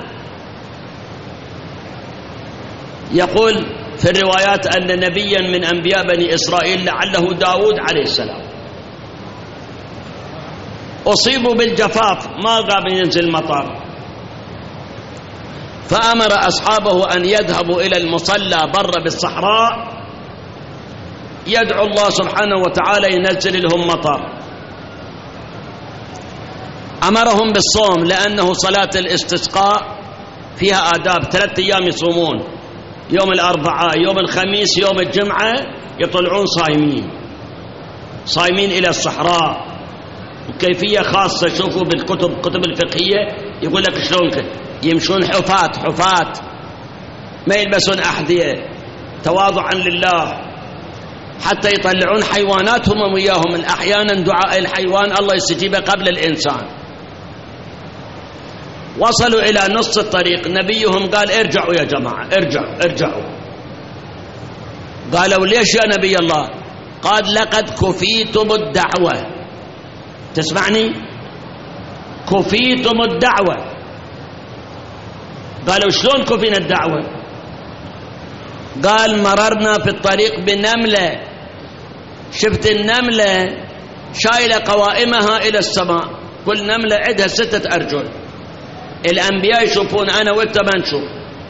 يقول في الروايات أن نبيا من أنبياء بني إسرائيل لعله داود عليه السلام أصيبوا بالجفاف، ما قام ينزل مطر، فأمر أصحابه أن يذهبوا إلى المصلى بر بالصحراء يدعو الله سبحانه وتعالى ينزل لهم مطر. أمرهم بالصوم لأنه صلاة الاستسقاء فيها آداب، 3 أيام يصومون، يوم الأربعاء، يوم الخميس، يوم الجمعة يطلعون صايمين إلى الصحراء. وكيفية خاصة شوفوا بالكتب، كتب الفقهية يقول لك شلون يمشون حفاة، ما يلبسون أحذية تواضعا لله، حتى يطلعون حيواناتهم وياهم. أحيانا دعاء الحيوان الله يستجيبه قبل الإنسان. وصلوا إلى نص الطريق، نبيهم قال ارجعوا يا جماعة، ارجعوا. قالوا ليش يا نبي الله؟ قال لقد كفيتم الدعوة. تسمعني؟ كفيتم الدعوة. قالوا شلون كفينا الدعوة؟ قال مررنا في الطريق بنملة، شفت النملة شايلة قوائمها إلى السماء، كل نملة عندها 6 أرجل. الأنبياء يشوفون، أنا وأنت ما نشوف.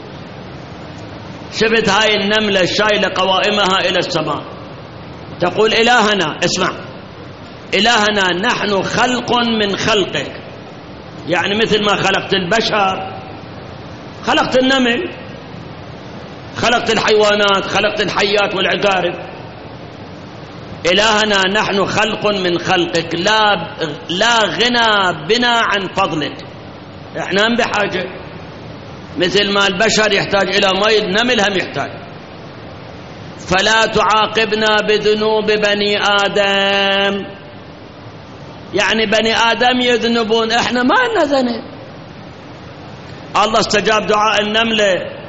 شفت هاي النملة شايلة قوائمها إلى السماء تقول إلهنا، اسمع، إلهنا نحن خلق من خلقك، يعني مثل ما خلقت البشر خلقت النمل، خلقت الحيوانات، خلقت الحيات والعقارب. إلهنا نحن خلق من خلقك، لا غنى بنا عن فضلك، احنا بحاجة مثل ما البشر يحتاج إلى ماء، النمل هم يحتاج. فلا تعاقبنا بذنوب بني آدم، يعني بني آدم يذنبون، احنا ما لنا ذنب. الله استجاب دعاء النملة.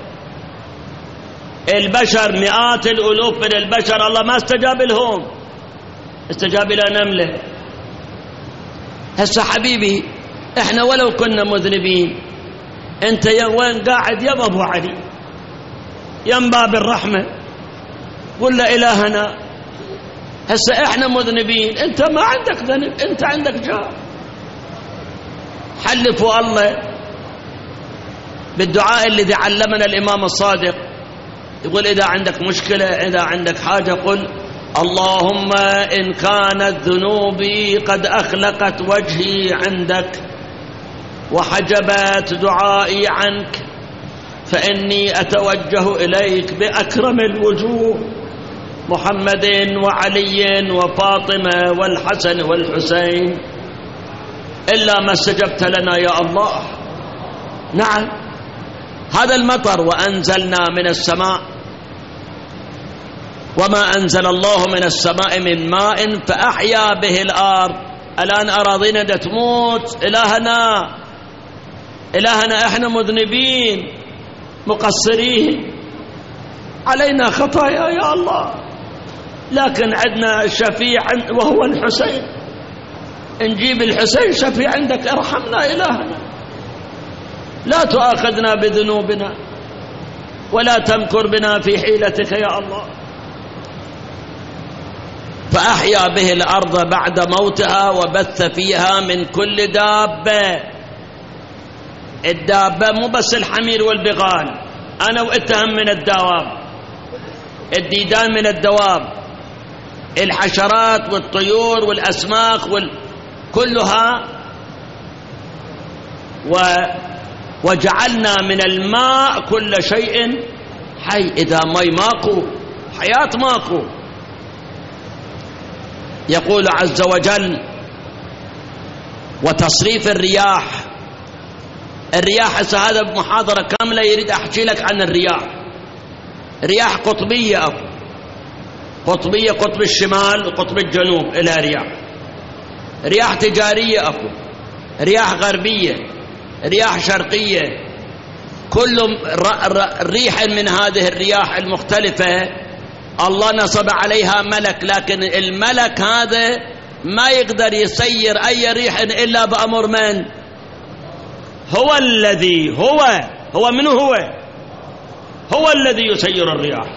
البشر مئات الألوف من البشر الله ما استجاب لهم، استجاب إلى نملة. هسه حبيبي احنا ولو كنا مذنبين، انت وين قاعد يا ابو علي يم باب الرحمة، قل له إلهنا هسه احنا مذنبين، انت ما عندك ذنب، انت عندك جار. حلفوا الله بالدعاء الذي علمنا الإمام الصادق، يقول إذا عندك مشكلة، إذا عندك حاجة، قل اللهم إن كانت ذنوبي قد أخلقت وجهي عندك وحجبت دعائي عنك، فإني أتوجه إليك بأكرم الوجوه، محمد وعلي وفاطمة والحسن والحسين، إلا ما استجبت لنا يا الله. نعم، هذا المطر وأنزلنا من السماء، وما أنزل الله من السماء من ماء فأحيا به الأرض. الآن أراضينا تموت، إلهنا احنا مذنبين مقصرين، علينا خطايا يا الله، لكن عندنا شفيع وهو الحسين، نجيب الحسين شفيع عندك، ارحمنا إلهنا، لا تؤاخذنا بذنوبنا ولا تمكر بنا في حيلتك يا الله. فأحيا به الأرض بعد موتها وبث فيها من كل دابة. الدابة مو بس الحمير والبغال، أنا وإتهم من الدواب، الديدان من الدواب، الحشرات والطيور والأسماك كلها. وجعلنا من الماء كل شيء حي. إذا ماء ماكو حياة ماكو. يقول عز وجل وتصريف الرياح. الرياح هذا بمحاضرة كاملة يريد أحكي لك عن الرياح. رياح قطبية أكو، قطبية قطب الشمال وقطب الجنوب إلى رياح تجارية أكو، رياح غربية، رياح شرقية. كل ريح من هذه الرياح المختلفة الله نصب عليها ملك، لكن الملك هذا ما يقدر يسير أي ريح إلا بأمر من؟ هو الذي هو منه هو الذي يسير الرياح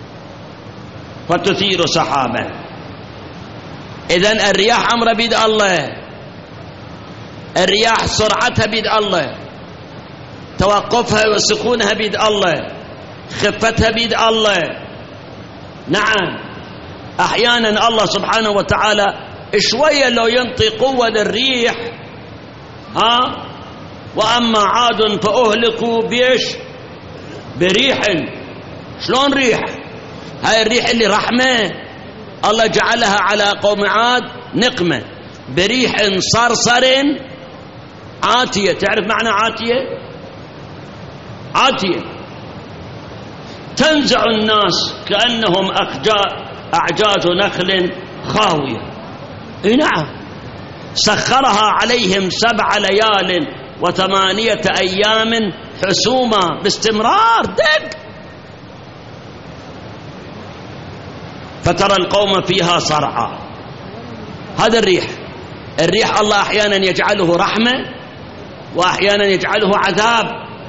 فتثير سحابا. إذن الرياح أمر بيد الله، الرياح سرعتها بيد الله، توقفها وسكونها بيد الله، خفتها بيد الله. نعم أحيانا الله سبحانه وتعالى شوية لو ينطي قوة للريح وأما عاد فأهلكوا بيش بريح. شلون ريح؟ هاي الريح اللي رحمة الله جعلها على قوم عاد نقمة بريح صرصر عاتية. تعرف معنى عاتية؟ عاتية تنزع الناس كأنهم أعجاز نخل خاوية. نعم سخرها عليهم 7 ليال و8 أيام حسوما باستمرار دق، فترى القوم فيها صرعى. هذا الريح الله أحيانا يجعله رحمة وأحيانا يجعله عذاب.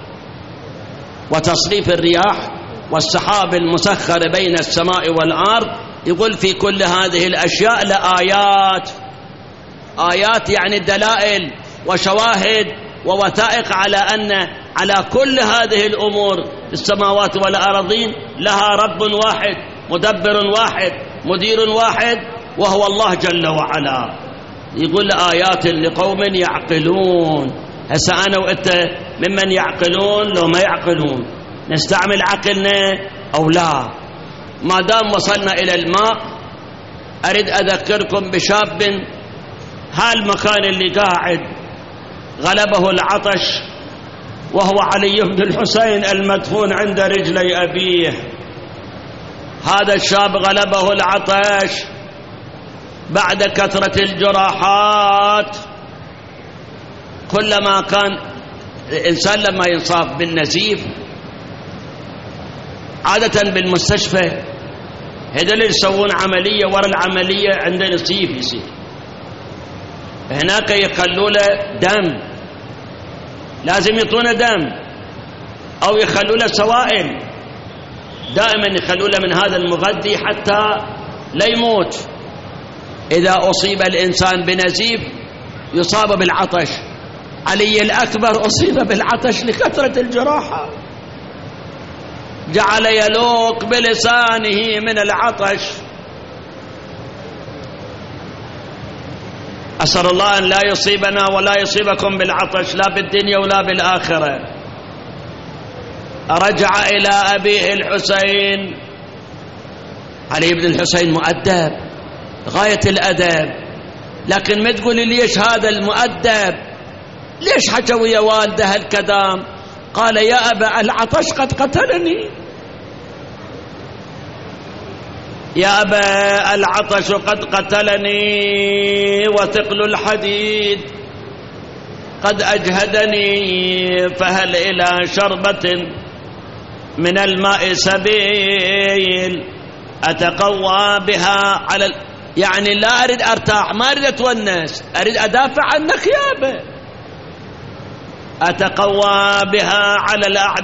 وتصريف الرياح والسحاب المسخر بين السماء والأرض، يقول في كل هذه الأشياء لآيات. آيات يعني دلائل وشواهد ووثائق على أن على كل هذه الأمور السماوات والأرضين لها رب واحد، مدبر واحد، مدير واحد، وهو الله جل وعلا. يقول آيات لقوم يعقلون. هسا أنا وإنت ممن يعقلون لو ما يعقلون؟ نستعمل عقلنا أو لا؟ ما دام وصلنا إلى الماء أريد أذكركم بشاب هالمكان اللي قاعد غلبه العطش وهو علي بن الحسين المدفون عند رجلي أبيه. هذا الشاب غلبه العطش بعد كثرة الجراحات. كلما كان الإنسان لما ينصاب بالنزيف عادة بالمستشفى هذول يسوون عملية، ورا العملية عنده نزيف يصير، هناك يخلوا له دم، لازم يعطونه دم أو يخلوا له سوائل، دائما يخلوا له من هذا المغذي حتى لا يموت. إذا أصيب الإنسان بنزيف يصاب بالعطش. علي الأكبر أصيب بالعطش لكثرة الجراحة، جعل يلوق بلسانه من العطش. أسأل الله أن لا يصيبنا ولا يصيبكم بالعطش لا بالدنيا ولا بالآخرة. رجع إلى أبيه الحسين. علي بن الحسين مؤدب غاية الأدب، لكن ما تقولي ليش هذا المؤدب ليش حكى ويا والده هالكلام؟ قال يا أبا العطش قد قتلني، يا أبا العطش قد قتلني وثقل الحديد قد أجهدني، فهل إلى شربة من الماء سبيل أتقوى بها على يعني لا أريد أرتاح، ما أريد أتونس، أريد أدافع عنك يا أبا. أتقوى بها على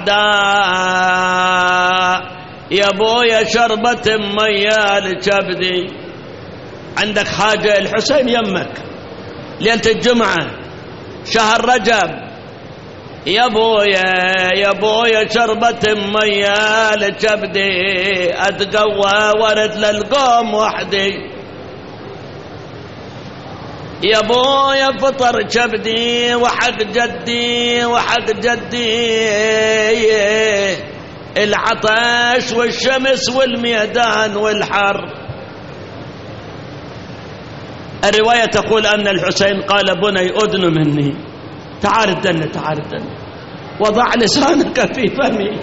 الأعداء يا بويا شربة ميال كبدي. عندك حاجة الحسين يمك ليلة الجمعة شهر رجب، يا بويا شربة ميال كبدي أتقوى ورد للقوم وحدي، يا بويا فطر كبدي وحق جدي وحق جدي العطش والشمس والميدان والحر. الرواية تقول أن الحسين قال بني أدن مني، تعال الدنة تعال الدنة، وضع لسانك في فمي.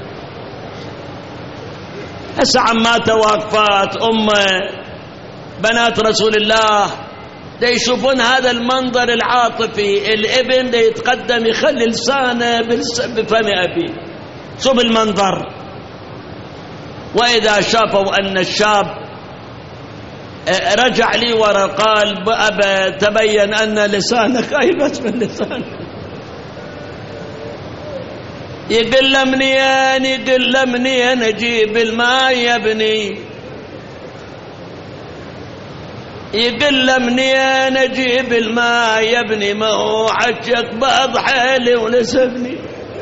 هسه عمات واقفات بنات رسول الله دا يشوفون هذا المنظر العاطفي، الابن دا يتقدم يخلي لسانه بفم أبيه. شوف المنظر، وإذا شافوا أن الشاب رجع لي ورا قال أبا تبين أن لسانك أيبس من لسانك، يقول له منين؟ يقول له منين أجيب الماء يا ابني؟ يقول له منين أجيب الماء يا ابني؟ ما هو حجك بعض حالي ونسبني.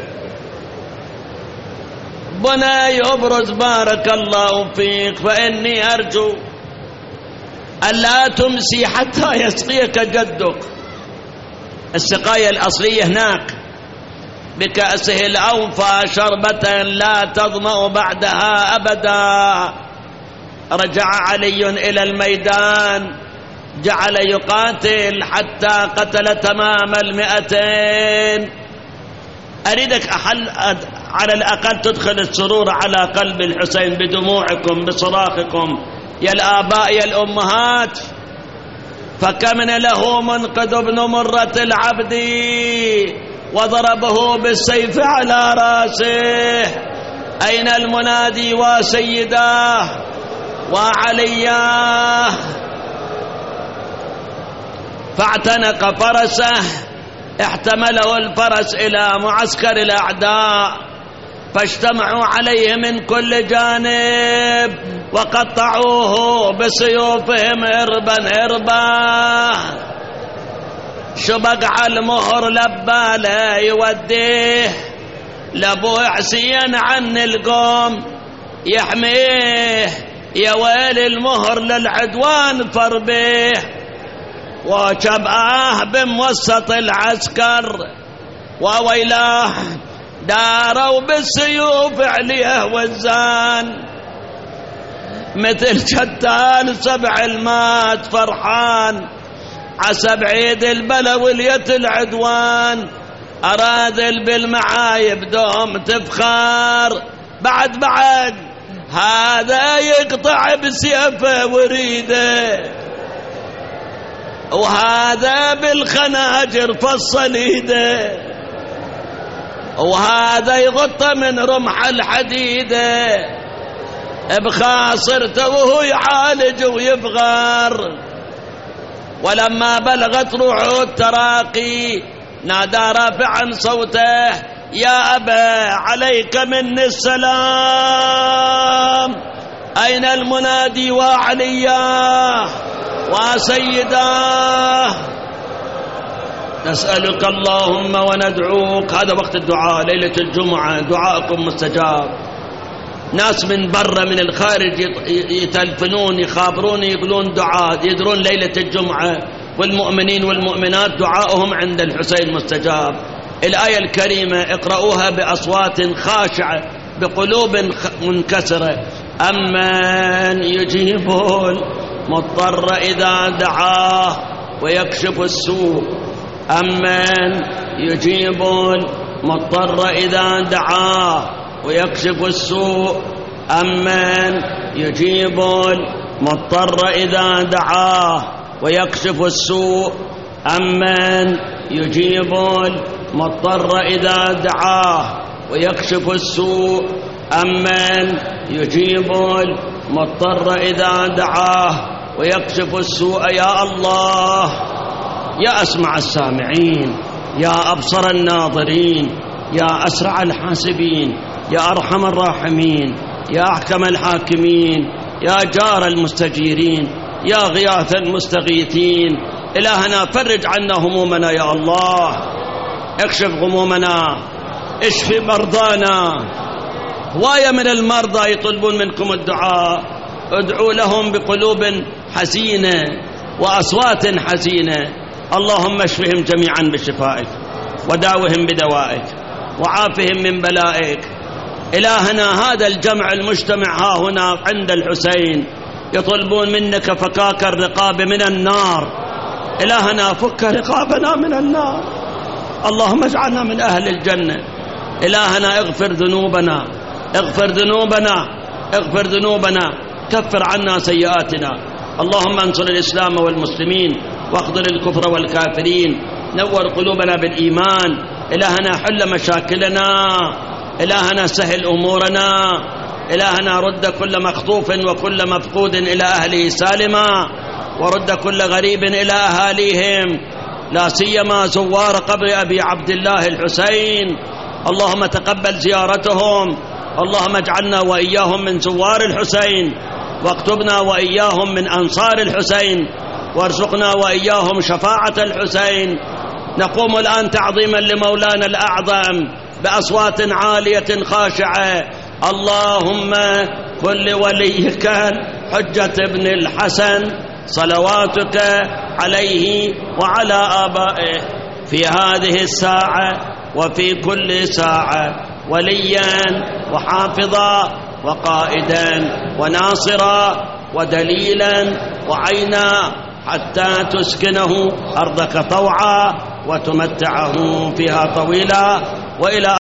بناي أبرز بارك الله فيك، فإني أرجو ألا تمسي حتى يسقيك جدك. السقاية الأصلية هناك بكأسه الأوفى شربة لا تظمأ بعدها أبدا. رجع علي إلى الميدان، جعل يقاتل حتى قتل تمام 200. أريدك على الأقل تدخل السرور على قلب الحسين بدموعكم بصراخكم يا الآباء يا الأمهات. فكمن له منقذ ابن مرة العبد وضربه بالسيف على راسه. أين المنادي وسيداه وعلياه؟ فاعتنق فرسه، احتمله الفرس إلى معسكر الأعداء، فاجتمعوا عليه من كل جانب وقطعوه بسيوفهم إربا إربا. شبق على المهر لبى لا يوديه، لابو حسين عن القوم يحميه. يا ويل المهر للعدوان فربيه، وشبعاه بموسط العسكر وويلاه. داروا بالسيوف عليه وزان، مثل شتان سبع المات فرحان. عسى بعيد البلا ولية العدوان، أرادل بالمعايب دوم تفخار. بعد هذا يقطع بسيفه وريده، وهذا بالخناجر فصل ايده، وهذا يغطى من رمح الحديده بخاصرته وهو يعالج ويبغار. ولما بلغت روحه التراقي نادى رافعا صوته يا أبا عليك مني السلام، أين المنادي وعلياه وسيداه؟ نسألك اللهم وندعوك. هذا وقت الدعاء ليلة الجمعة، دعاءكم مستجاب. ناس من برا من الخارج يتلفنون يخابرون يقولون دعاء، يدرون ليلة الجمعة والمؤمنين والمؤمنات دعاؤهم عند الحسين مستجاب. الآية الكريمة اقرأوها بأصوات خاشعة بقلوب منكسرة. أمن يجيب المضطر إذا دعاه ويكشف السوء، أمن يجيب المضطر إذا دعاه ويكشف السوء، أمن يجيب المضطر إذا دعاه ويكشف السوء، أمن يجيب المضطر إذا دعاه ويكشف السوء، أمن يجيب المضطر إذا دعاه ويكشف السوء. يا الله، يا أسمع السامعين، يا أبصر الناظرين، يا أسرع الحاسبين، يا أرحم الراحمين، يا أحكم الحاكمين، يا جار المستجيرين، يا غياث المستغيثين. إلهنا فرج عنا همومنا يا الله، اكشف غمومنا، اشفي مرضانا. هواية من المرضى يطلبون منكم الدعاء، ادعوا لهم بقلوب حزينة وأصوات حزينة. اللهم اشفهم جميعا بشفائك، وداوهم بدوائك، وعافهم من بلائك. إلهنا هذا الجمع المجتمع ها هنا عند الحسين يطلبون منك فكاك الرقاب من النار. إلهنا فك رقابنا من النار، اللهم اجعلنا من أهل الجنة. إلهنا اغفر ذنوبنا، اغفر ذنوبنا، اغفر ذنوبنا، كفر عنا سيئاتنا. اللهم انصر الإسلام والمسلمين واخذل الكفر والكافرين، نور قلوبنا بالإيمان. إلهنا حل مشاكلنا، إلهنا سهل أمورنا، إلهنا رد كل مخطوف وكل مفقود إلى أهله سالما، ورد كل غريب إلى أهاليهم، لا سيما زوار قبر أبي عبد الله الحسين. اللهم تقبل زيارتهم، اللهم اجعلنا وإياهم من زوار الحسين، واكتبنا وإياهم من أنصار الحسين، وارزقنا وإياهم شفاعة الحسين. نقوم الآن تعظيما لمولانا الأعظم بأصوات عالية خاشعة. اللهم كن لوليك حجة ابن الحسن صلواتك عليه وعلى آبائه في هذه الساعة وفي كل ساعة وليا وحافظا وقائدا وناصرا ودليلا وعينا، حتى تسكنه أرضك طوعا وتمتعه فيها طويلا، وإلى